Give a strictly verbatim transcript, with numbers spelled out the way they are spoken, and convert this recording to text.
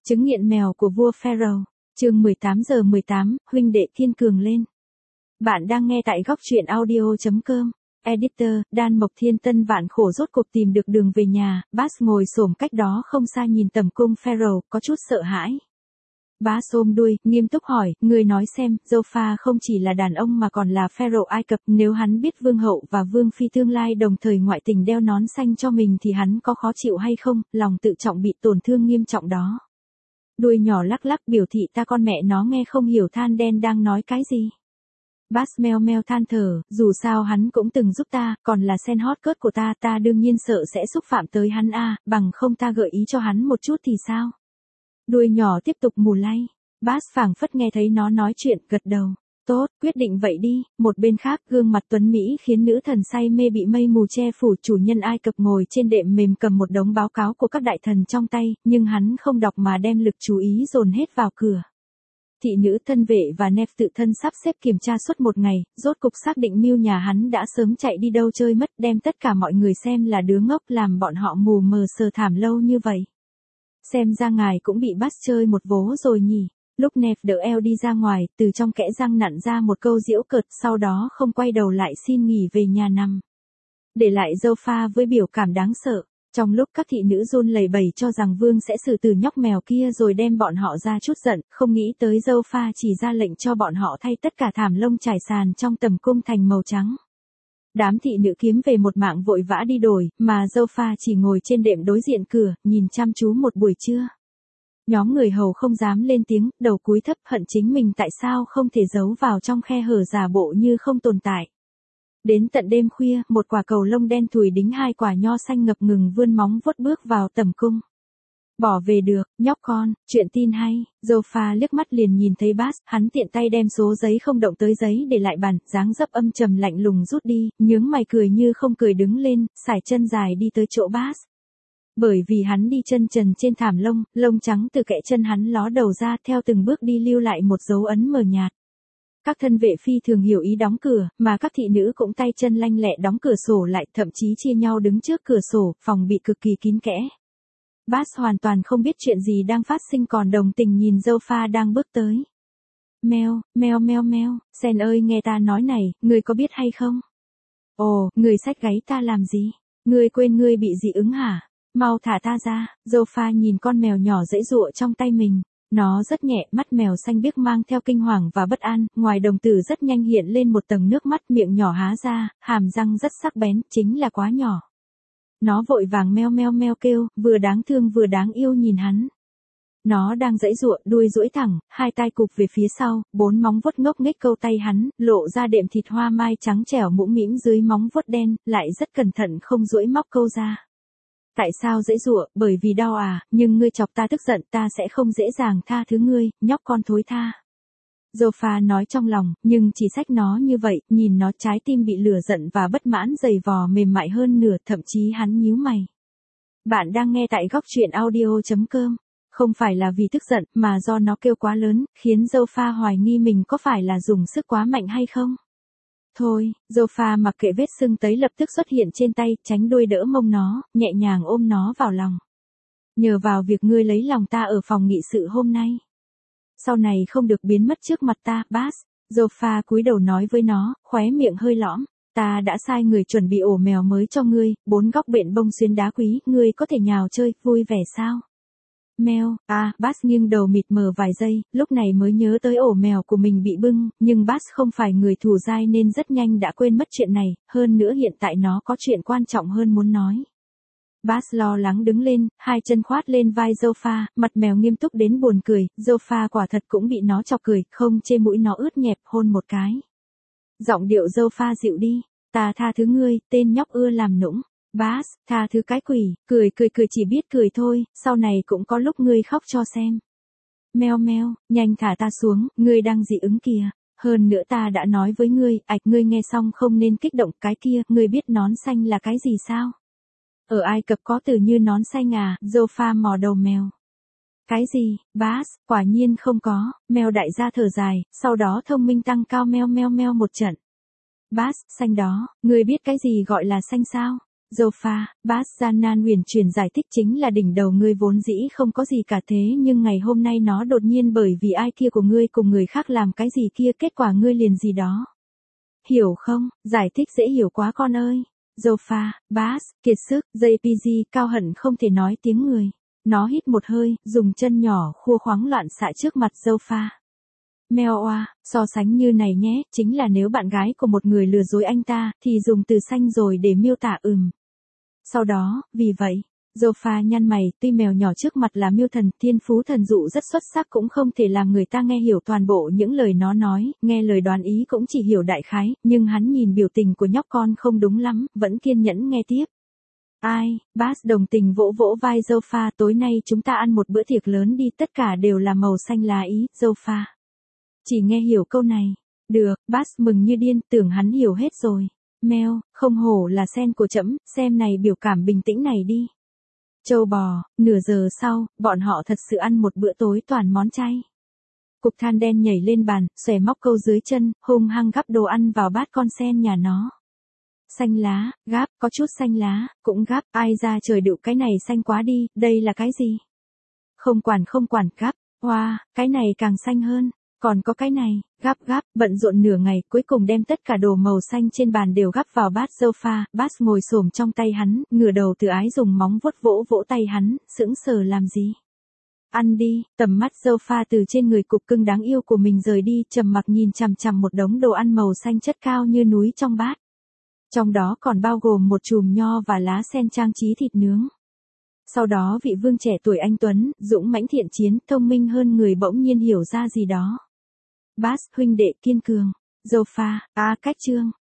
Chứng nghiện mèo của vua Pharaoh, chương mười tám giờ mười tám, huynh đệ kiên cường lên. Bạn đang nghe tại góc truyện audio chấm com. Editor, Đan Mộc Thiên Tân vạn khổ rốt cuộc tìm được đường về nhà, Bass ngồi xổm cách đó không xa nhìn tầm cung Pharaoh, có chút sợ hãi. Bass ôm đuôi, nghiêm túc hỏi, người nói xem, Jofar không chỉ là đàn ông mà còn là Pharaoh Ai Cập, nếu hắn biết vương hậu và vương phi tương lai đồng thời ngoại tình đeo nón xanh cho mình thì hắn có khó chịu hay không, lòng tự trọng bị tổn thương nghiêm trọng đó. Đuôi nhỏ lắc lắc biểu thị ta con mẹ nó nghe không hiểu than đen đang nói cái gì. Bass meo meo than thở, dù sao hắn cũng từng giúp ta, còn là sen hot cớt của ta, ta đương nhiên sợ sẽ xúc phạm tới hắn a, bằng không ta gợi ý cho hắn một chút thì sao? Đuôi nhỏ tiếp tục mù lay. Bass phảng phất nghe thấy nó nói chuyện, gật đầu. Tốt, quyết định vậy đi. Một bên khác, gương mặt tuấn Mỹ khiến nữ thần say mê bị mây mù che phủ. Chủ nhân Ai Cập ngồi trên đệm mềm cầm một đống báo cáo của các đại thần trong tay, nhưng hắn không đọc mà đem lực chú ý dồn hết vào cửa. Thị nữ thân vệ và Nef tự thân sắp xếp kiểm tra suốt một ngày, rốt cục xác định mưu nhà hắn đã sớm chạy đi đâu chơi mất, đem tất cả mọi người xem là đứa ngốc, làm bọn họ mù mờ sờ thảm lâu như vậy. Xem ra ngài cũng bị Bass chơi một vố rồi nhỉ. Lúc Nef đỡ eo đi ra ngoài, từ trong kẽ răng nặn ra một câu giễu cợt, sau đó không quay đầu lại xin nghỉ về nhà nằm. Để lại Jofar với biểu cảm đáng sợ. Trong lúc các thị nữ run lẩy bẩy cho rằng vương sẽ xử tử nhóc mèo kia rồi đem bọn họ ra chút giận, không nghĩ tới Jofar chỉ ra lệnh cho bọn họ thay tất cả thảm lông trải sàn trong tầm cung thành màu trắng. Đám thị nữ kiếm về một mạng vội vã đi đổi, mà Jofar chỉ ngồi trên đệm đối diện cửa, nhìn chăm chú một buổi trưa. Nhóm người hầu không dám lên tiếng, đầu cúi thấp hận chính mình tại sao không thể giấu vào trong khe hở giả bộ như không tồn tại. Đến tận đêm khuya, một quả cầu lông đen thùi đính hai quả nho xanh ngập ngừng vươn móng vuốt bước vào tầm cung. Bỏ về được, nhóc con, chuyện tin hay. Jofar liếc mắt liền nhìn thấy Bass, hắn tiện tay đem số giấy không động tới giấy để lại bàn, dáng dấp âm trầm lạnh lùng rút đi, nhướng mày cười như không cười đứng lên, sải chân dài đi tới chỗ Bass. Bởi vì hắn đi chân trần trên thảm lông, lông trắng từ kẽ chân hắn ló đầu ra theo từng bước đi lưu lại một dấu ấn mờ nhạt. Các thân vệ phi thường hiểu ý đóng cửa, mà các thị nữ cũng tay chân lanh lẹ đóng cửa sổ lại, thậm chí chia nhau đứng trước cửa sổ, phòng bị cực kỳ kín kẽ. Bass hoàn toàn không biết chuyện gì đang phát sinh còn đồng tình nhìn Jofar đang bước tới. Meo, meo meo meo, Sen ơi nghe ta nói này, ngươi có biết hay không? Ồ, ngươi xách gáy ta làm gì? Ngươi quên ngươi bị dị ứng hả? Mau thả ta ra. Jofar nhìn con mèo nhỏ dễ dụa trong tay mình. Nó rất nhẹ, mắt mèo xanh biếc mang theo kinh hoàng và bất an, ngoài đồng tử rất nhanh hiện lên một tầng nước mắt, miệng nhỏ há ra, hàm răng rất sắc bén, chính là quá nhỏ. Nó vội vàng meo meo meo kêu, vừa đáng thương vừa đáng yêu nhìn hắn. Nó đang giãy giụa, đuôi duỗi thẳng, hai tai cụp về phía sau, bốn móng vuốt ngốc nghếch câu tay hắn, lộ ra đệm thịt hoa mai trắng trẻo mũm mĩm dưới móng vuốt đen, lại rất cẩn thận không duỗi móc câu ra. Tại sao dễ dụa, bởi vì đau à, nhưng ngươi chọc ta tức giận ta sẽ không dễ dàng tha thứ ngươi, nhóc con thối tha. Jofar nói trong lòng, nhưng chỉ xách nó như vậy, nhìn nó trái tim bị lửa giận và bất mãn dày vò mềm mại hơn nửa, thậm chí hắn nhíu mày. Bạn đang nghe tại góc truyện audio chấm com. Không phải là vì tức giận, mà do nó kêu quá lớn, khiến Jofar hoài nghi mình có phải là dùng sức quá mạnh hay không. Thôi, Jofar mặc kệ vết sưng tấy lập tức xuất hiện trên tay, tránh đuôi đỡ mông nó, nhẹ nhàng ôm nó vào lòng. Nhờ vào việc ngươi lấy lòng ta ở phòng nghị sự hôm nay. Sau này không được biến mất trước mặt ta, Bass. Jofar cúi đầu nói với nó, khóe miệng hơi lõm. Ta đã sai người chuẩn bị ổ mèo mới cho ngươi, bốn góc bện bông xuyến đá quý, ngươi có thể nhào chơi, vui vẻ sao? Mèo, à, Bass nghiêng đầu mịt mờ vài giây, lúc này mới nhớ tới ổ mèo của mình bị bưng, nhưng Bass không phải người thù dai nên rất nhanh đã quên mất chuyện này, hơn nữa hiện tại nó có chuyện quan trọng hơn muốn nói. Bass lo lắng đứng lên, hai chân khoát lên vai Jofar, mặt mèo nghiêm túc đến buồn cười, Jofar quả thật cũng bị nó chọc cười, không chê mũi nó ướt nhẹp hôn một cái. Giọng điệu Jofar dịu đi, ta tha thứ ngươi, tên nhóc ưa làm nũng. Bass, tha thứ cái quỷ, cười cười cười chỉ biết cười thôi, sau này cũng có lúc ngươi khóc cho xem. Meo meo, nhanh thả ta xuống, ngươi đang dị ứng kìa. Hơn nữa ta đã nói với ngươi, ạch ngươi nghe xong không nên kích động cái kia, ngươi biết nón xanh là cái gì sao? Ở Ai Cập có từ như nón xanh à, Jofar mò đầu mèo. Cái gì, Bass, quả nhiên không có, mèo đại gia thở dài, sau đó thông minh tăng cao meo meo meo một trận. Bass, xanh đó, ngươi biết cái gì gọi là xanh sao? Zofa, Bas gian nan huyền chuyển giải thích chính là đỉnh đầu ngươi vốn dĩ không có gì cả thế nhưng ngày hôm nay nó đột nhiên bởi vì ai kia của ngươi cùng người khác làm cái gì kia kết quả ngươi liền gì đó. Hiểu không, giải thích dễ hiểu quá con ơi. Zofa, Bas, kiệt sức, jê pê giê cao hận không thể nói tiếng người. Nó hít một hơi, dùng chân nhỏ khua khoáng loạn xạ trước mặt Zofa. Mèo oa, so sánh như này nhé, chính là nếu bạn gái của một người lừa dối anh ta, thì dùng từ xanh rồi để miêu tả ừm. Sau đó, vì vậy, Zofa nhăn mày, tuy mèo nhỏ trước mặt là miêu thần, thiên phú thần dụ rất xuất sắc cũng không thể làm người ta nghe hiểu toàn bộ những lời nó nói, nghe lời đoán ý cũng chỉ hiểu đại khái, nhưng hắn nhìn biểu tình của nhóc con không đúng lắm, vẫn kiên nhẫn nghe tiếp. Ai, Bas đồng tình vỗ vỗ vai Zofa, tối nay chúng ta ăn một bữa tiệc lớn đi, tất cả đều là màu xanh lá ý, Zofa. Chỉ nghe hiểu câu này. Được, Bas mừng như điên, tưởng hắn hiểu hết rồi. Mèo, không hổ là sen của trẫm, xem này biểu cảm bình tĩnh này đi. Châu bò, nửa giờ sau, bọn họ thật sự ăn một bữa tối toàn món chay. Cục than đen nhảy lên bàn, xòe móc câu dưới chân, hung hăng gắp đồ ăn vào bát con sen nhà nó. Xanh lá, gắp, có chút xanh lá, cũng gắp, ai ra trời đựu cái này xanh quá đi, đây là cái gì? Không quản không quản, gắp, hoa, wow, cái này càng xanh hơn. Còn có cái này, gắp gắp, bận rộn nửa ngày, cuối cùng đem tất cả đồ màu xanh trên bàn đều gắp vào bát Zofa, Bas ngồi xổm trong tay hắn, ngửa đầu từ ái dùng móng vuốt vỗ vỗ tay hắn, sững sờ làm gì? Ăn đi, tầm mắt Zofa từ trên người cục cưng đáng yêu của mình rời đi, trầm mặc nhìn chằm chằm một đống đồ ăn màu xanh chất cao như núi trong bát. Trong đó còn bao gồm một chùm nho và lá sen trang trí thịt nướng. Sau đó vị vương trẻ tuổi anh tuấn, dũng mãnh thiện chiến, thông minh hơn người bỗng nhiên hiểu ra gì đó. Bas, huynh đệ kiên cường. Zofa, à cách chương.